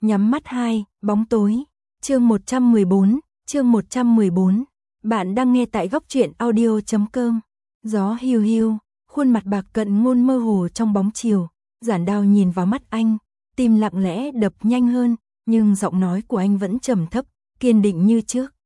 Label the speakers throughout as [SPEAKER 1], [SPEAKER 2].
[SPEAKER 1] Nhắm mắt 2, bóng tối. Chương 114. Bạn đang nghe tại góc truyện audio.com. Gió hiu hiu, khuôn mặt Bạc Cận Ngôn mơ hồ trong bóng chiều, Giản Đào nhìn vào mắt anh, tim lặng lẽ đập nhanh hơn, nhưng giọng nói của anh vẫn trầm thấp, kiên định như trước.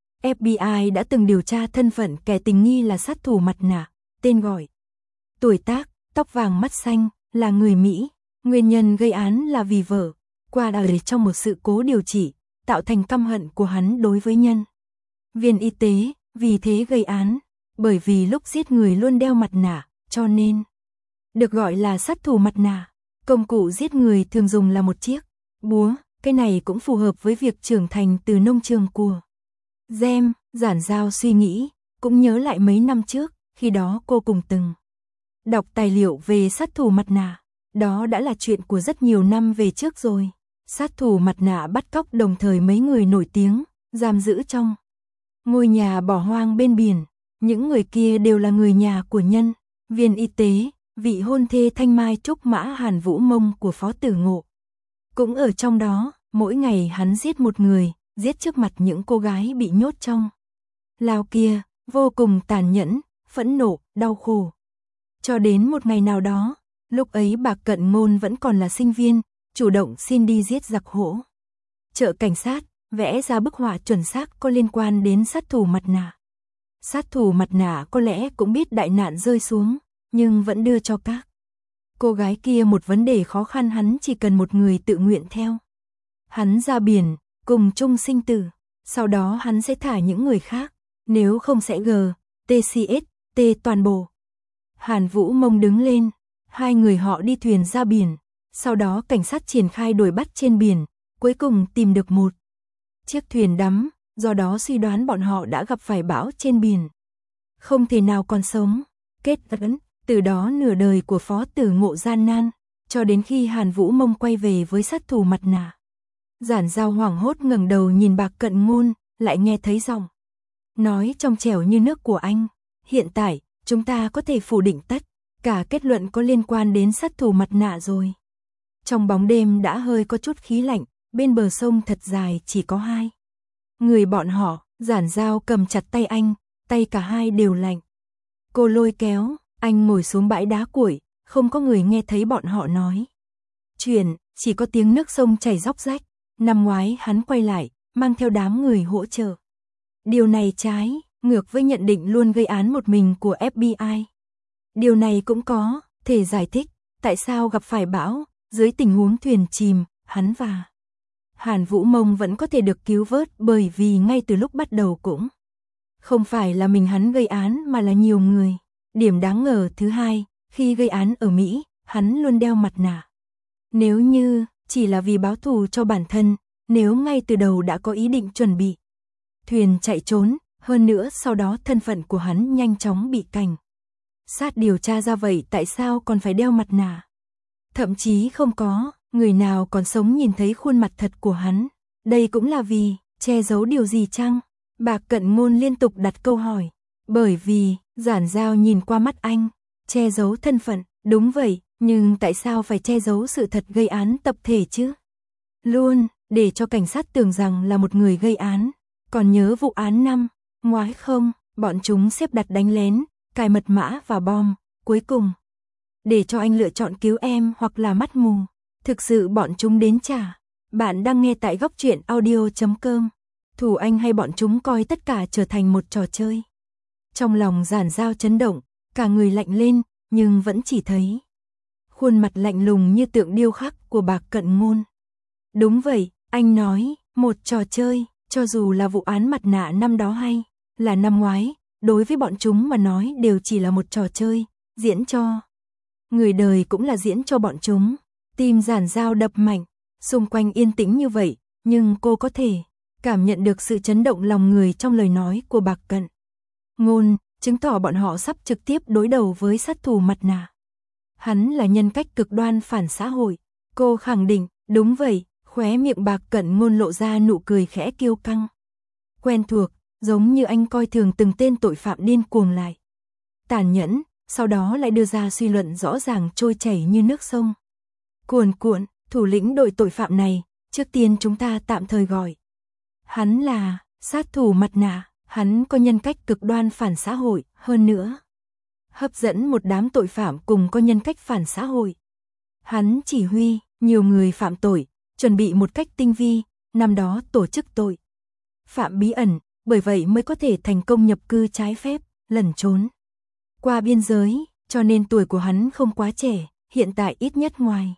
[SPEAKER 1] FBI đã từng điều tra thân phận kẻ tình nghi là sát thủ mặt nạ, tên gọi, tuổi tác, tóc vàng mắt xanh, là người Mỹ, nguyên nhân gây án là vì vợ qua đời trong một sự cố điều trị, tạo thành căm hận của hắn đối với nhân viên y tế, vì thế gây án, bởi vì lúc giết người luôn đeo mặt nạ, cho nên được gọi là sát thủ mặt nạ. Công cụ giết người thường dùng là một chiếc búa, cái này cũng phù hợp với việc trưởng thành từ nông trường của Gem. Giản Giao suy nghĩ, cũng nhớ lại mấy năm trước, khi đó cô cùng từng đọc tài liệu về sát thủ mặt nạ, đó đã là chuyện của rất nhiều năm về trước rồi. Sát thủ mặt nạ bắt cóc đồng thời mấy người nổi tiếng, giam giữ trong ngôi nhà bỏ hoang bên biển. Những người kia đều là người nhà của nhân viên y tế, vị hôn thê Thanh Mai Trúc Mã Hàn Vũ Mông của Phó Tử Ngộ. Cũng ở trong đó, mỗi ngày hắn giết một người, giết trước mặt những cô gái bị nhốt trong lao kia, vô cùng tàn nhẫn, phẫn nộ, đau khổ. Cho đến một ngày nào đó, lúc ấy Bạc Cận Ngôn vẫn còn là sinh viên, chủ động xin đi giết giặc hỗ trợ cảnh sát, vẽ ra bức họa chuẩn xác có liên quan đến sát thủ mặt nạ. Sát thủ mặt nạ có lẽ cũng biết đại nạn rơi xuống, nhưng vẫn đưa cho các cô gái kia một vấn đề khó khăn, hắn chỉ cần một người tự nguyện theo hắn ra biển, cùng chung sinh tử, sau đó hắn sẽ thả những người khác, nếu không sẽ TCST toàn bộ. Hàn Vũ Mông đứng lên, hai người họ đi thuyền ra biển, sau đó cảnh sát triển khai đuổi bắt trên biển, cuối cùng tìm được một chiếc thuyền đắm, do đó suy đoán bọn họ đã gặp phải bão trên biển, không thể nào còn sống. Kết ấn, từ đó nửa đời của Phó Tử Ngộ gian nan, cho đến khi Hàn Vũ Mông quay về với sát thủ mặt nạ. Giản Giao hoảng hốt ngẩng đầu nhìn Bạc Cận Ngôn, lại nghe thấy giọng nói trong trẻo như nước của anh. Hiện tại, chúng ta có thể phủ định tất cả kết luận có liên quan đến sát thủ mặt nạ rồi. Trong bóng đêm đã hơi có chút khí lạnh, bên bờ sông thật dài chỉ có hai người bọn họ. Giản Giao cầm chặt tay anh, tay cả hai đều lạnh. Cô lôi kéo, anh ngồi xuống bãi đá cuội, không có người nghe thấy bọn họ nói chuyện, chỉ có tiếng nước sông chảy róc rách. Năm ngoái hắn quay lại, mang theo đám người hỗ trợ. Điều này trái ngược với nhận định luôn gây án một mình của FBI. Điều này cũng có thể giải thích tại sao gặp phải bão, dưới tình huống thuyền chìm, hắn và Hàn Vũ Mông vẫn có thể được cứu vớt, bởi vì ngay từ lúc bắt đầu cũng không phải là mình hắn gây án mà là nhiều người. Điểm đáng ngờ thứ hai, khi gây án ở Mỹ, hắn luôn đeo mặt nạ. Nếu như chỉ là vì báo thù cho bản thân, nếu ngay từ đầu đã có ý định chuẩn bị thuyền chạy trốn, hơn nữa sau đó thân phận của hắn nhanh chóng bị cảnh sát điều tra ra, vậy tại sao còn phải đeo mặt nạ? Thậm chí không có người nào còn sống nhìn thấy khuôn mặt thật của hắn. Đây cũng là vì che giấu điều gì chăng? Bạc Cận Ngôn liên tục đặt câu hỏi. Bởi vì, Giản Giao nhìn qua mắt anh, che giấu thân phận, đúng vậy, nhưng tại sao phải che giấu sự thật gây án tập thể chứ? Luôn, để cho cảnh sát tưởng rằng là một người gây án. Còn nhớ vụ án năm ngoái không? Bọn chúng xếp đặt đánh lén, cài mật mã và bom, cuối cùng để cho anh lựa chọn cứu em hoặc là mắt mù. Thực sự bọn chúng đến trả. Bạn đang nghe tại góc truyện audio.com. Thủ anh hay bọn chúng coi tất cả trở thành một trò chơi? Trong lòng Giản Giao chấn động, cả người lạnh lên, nhưng vẫn chỉ thấy khuôn mặt lạnh lùng như tượng điêu khắc của Bạc Cận Ngôn. Đúng vậy, anh nói, một trò chơi, cho dù là vụ án mặt nạ năm đó hay là năm ngoái, đối với bọn chúng mà nói đều chỉ là một trò chơi, diễn cho người đời cũng là diễn cho bọn chúng. Tim Giản Giao đập mạnh, xung quanh yên tĩnh như vậy, nhưng cô có thể cảm nhận được sự chấn động lòng người trong lời nói của Bạc Cận Ngôn, chứng tỏ bọn họ sắp trực tiếp đối đầu với sát thủ mặt nạ. Hắn là nhân cách cực đoan phản xã hội. Cô khẳng định, đúng vậy, khóe miệng Bạc Cận Ngôn lộ ra nụ cười khẽ kiêu căng. Quen thuộc, giống như anh coi thường từng tên tội phạm điên cuồng lại tàn nhẫn, sau đó lại đưa ra suy luận rõ ràng trôi chảy như nước sông cuồn cuộn. Thủ lĩnh đội tội phạm này Trước tiên chúng ta tạm thời gọi hắn là sát thủ mặt nạ. Hắn có nhân cách cực đoan phản xã hội, hơn nữa hấp dẫn một đám tội phạm cùng có nhân cách phản xã hội. Hắn chỉ huy nhiều người phạm tội, chuẩn bị một cách tinh vi, năm đó tổ chức tội phạm bí ẩn, bởi vậy mới có thể thành công nhập cư trái phép, lẩn trốn qua biên giới, cho nên tuổi của hắn không quá trẻ, hiện tại ít nhất ngoài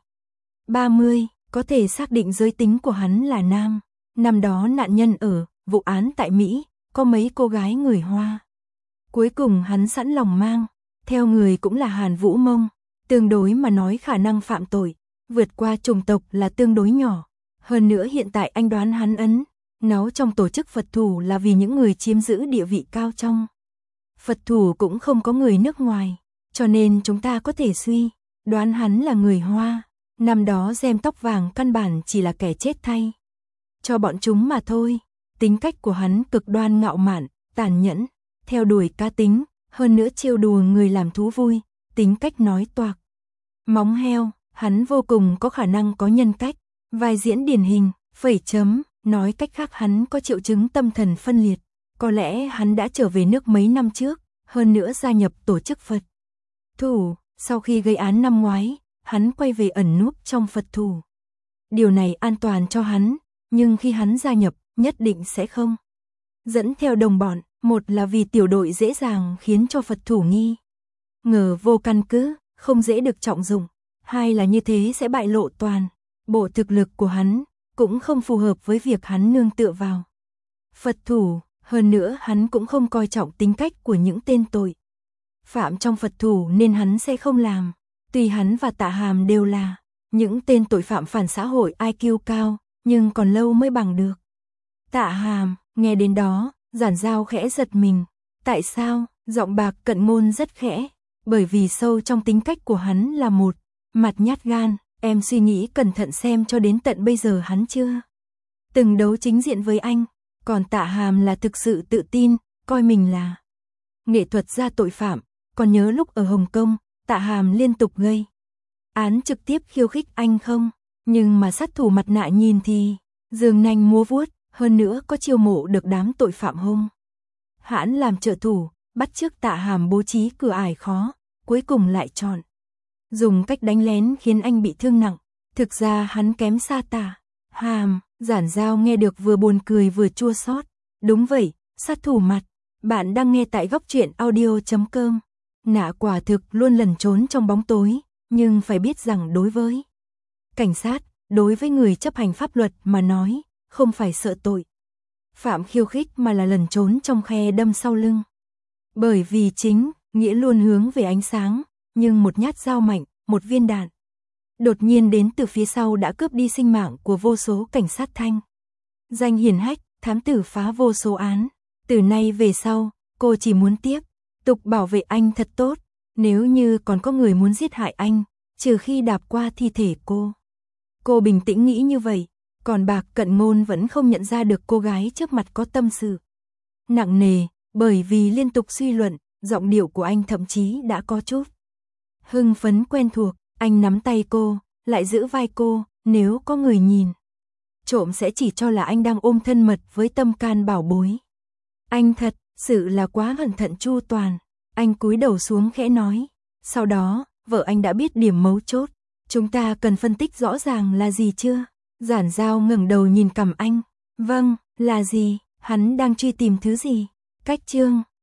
[SPEAKER 1] 30, có thể xác định giới tính của hắn là nam. Năm đó nạn nhân ở vụ án tại Mỹ, có mấy cô gái người Hoa. Cuối cùng hắn sẵn lòng mang, theo người cũng là Hàn Vũ Mông, tương đối mà nói khả năng phạm tội, vượt qua chủng tộc là tương đối nhỏ. Hơn nữa hiện tại anh đoán hắn náu trong tổ chức Phật thủ là vì những người chiếm giữ địa vị cao trong Phật thủ cũng không có người nước ngoài, cho nên chúng ta có thể suy đoán hắn là người Hoa. Năm đó gem tóc vàng căn bản chỉ là kẻ chết thay cho bọn chúng mà thôi. Tính cách của hắn cực đoan ngạo mạn, tàn nhẫn, theo đuổi cá tính, hơn nữa trêu đùa người làm thú vui, tính cách nói toạc móng heo. Hắn vô cùng có khả năng có nhân cách, vai diễn điển hình, nói cách khác hắn có triệu chứng tâm thần phân liệt. Có lẽ hắn đã trở về nước mấy năm trước, hơn nữa gia nhập tổ chức Phật thủ. Sau khi gây án năm ngoái, hắn quay về ẩn núp trong Phật thủ. Điều này an toàn cho hắn, nhưng khi hắn gia nhập, nhất định sẽ không dẫn theo đồng bọn. Một là vì tiểu đội dễ dàng khiến cho Phật thủ nghi ngờ vô căn cứ, không dễ được trọng dụng. Hai là như thế sẽ bại lộ toàn bộ thực lực của hắn, cũng không phù hợp với việc hắn nương tựa vào Phật thủ. Hơn nữa hắn cũng không coi trọng tính cách của những tên tội phạm trong Phật thủ nên hắn sẽ không làm. Tuy hắn và Tạ Hàm đều là những tên tội phạm phản xã hội IQ cao, nhưng còn lâu mới bằng được Tạ Hàm. Nghe đến đó, Giản Giao khẽ giật mình. Tại sao? Giọng Bạc Cận Ngôn rất khẽ. Bởi vì sâu trong tính cách của hắn là một mặt nhát gan. Em suy nghĩ cẩn thận xem cho đến tận bây giờ hắn chưa từng đấu chính diện với anh. Còn Tạ Hàm là thực sự tự tin, coi mình là nghệ thuật gia tội phạm. Còn nhớ lúc ở Hồng Kông, Tạ Hàm liên tục gây án trực tiếp khiêu khích anh không? Nhưng mà sát thủ mặt nạ nhìn thì giường nanh múa vuốt, hơn nữa có chiêu mộ được đám tội phạm hung hãn làm trợ thủ, bắt chước Tạ Hàm bố trí cửa ải khó, cuối cùng lại chọn dùng cách đánh lén khiến anh bị thương nặng. Thực ra hắn kém xa Tạ Hàm. Giản Giao nghe được vừa buồn cười vừa chua xót. Đúng vậy, sát thủ mặt. Bạn đang nghe tại góc truyện audio.com. Nạ quả thực luôn lẩn trốn trong bóng tối, nhưng phải biết rằng đối với cảnh sát, đối với người chấp hành pháp luật mà nói, không phải sợ tội phạm khiêu khích mà là lẩn trốn trong khe đâm sau lưng. Bởi vì chính nghĩa luôn hướng về ánh sáng, nhưng một nhát dao mạnh, một viên đạn đột nhiên đến từ phía sau đã cướp đi sinh mạng của vô số cảnh sát thanh danh hiển hách, thám tử phá vô số án. Từ nay về sau, cô chỉ muốn tiếp tục bảo vệ anh thật tốt. Nếu như còn có người muốn giết hại anh, trừ khi đạp qua thi thể cô. Cô bình tĩnh nghĩ như vậy. Còn Bạc Cận Ngôn vẫn không nhận ra được cô gái trước mặt có tâm sự nặng nề, bởi vì liên tục suy luận, giọng điệu của anh thậm chí đã có chút hưng phấn quen thuộc. Anh nắm tay cô, lại giữ vai cô, nếu có người nhìn trộm sẽ chỉ cho là anh đang ôm thân mật với tâm can bảo bối. Anh thật sự là quá cẩn thận chu toàn. Anh cúi đầu xuống khẽ nói. Sau đó, vợ anh đã biết điểm mấu chốt. Chúng ta cần phân tích rõ ràng là gì chưa? Giản Giao ngẩng đầu nhìn cằm anh. Vâng, là gì? Hắn đang truy tìm thứ gì? Cách chương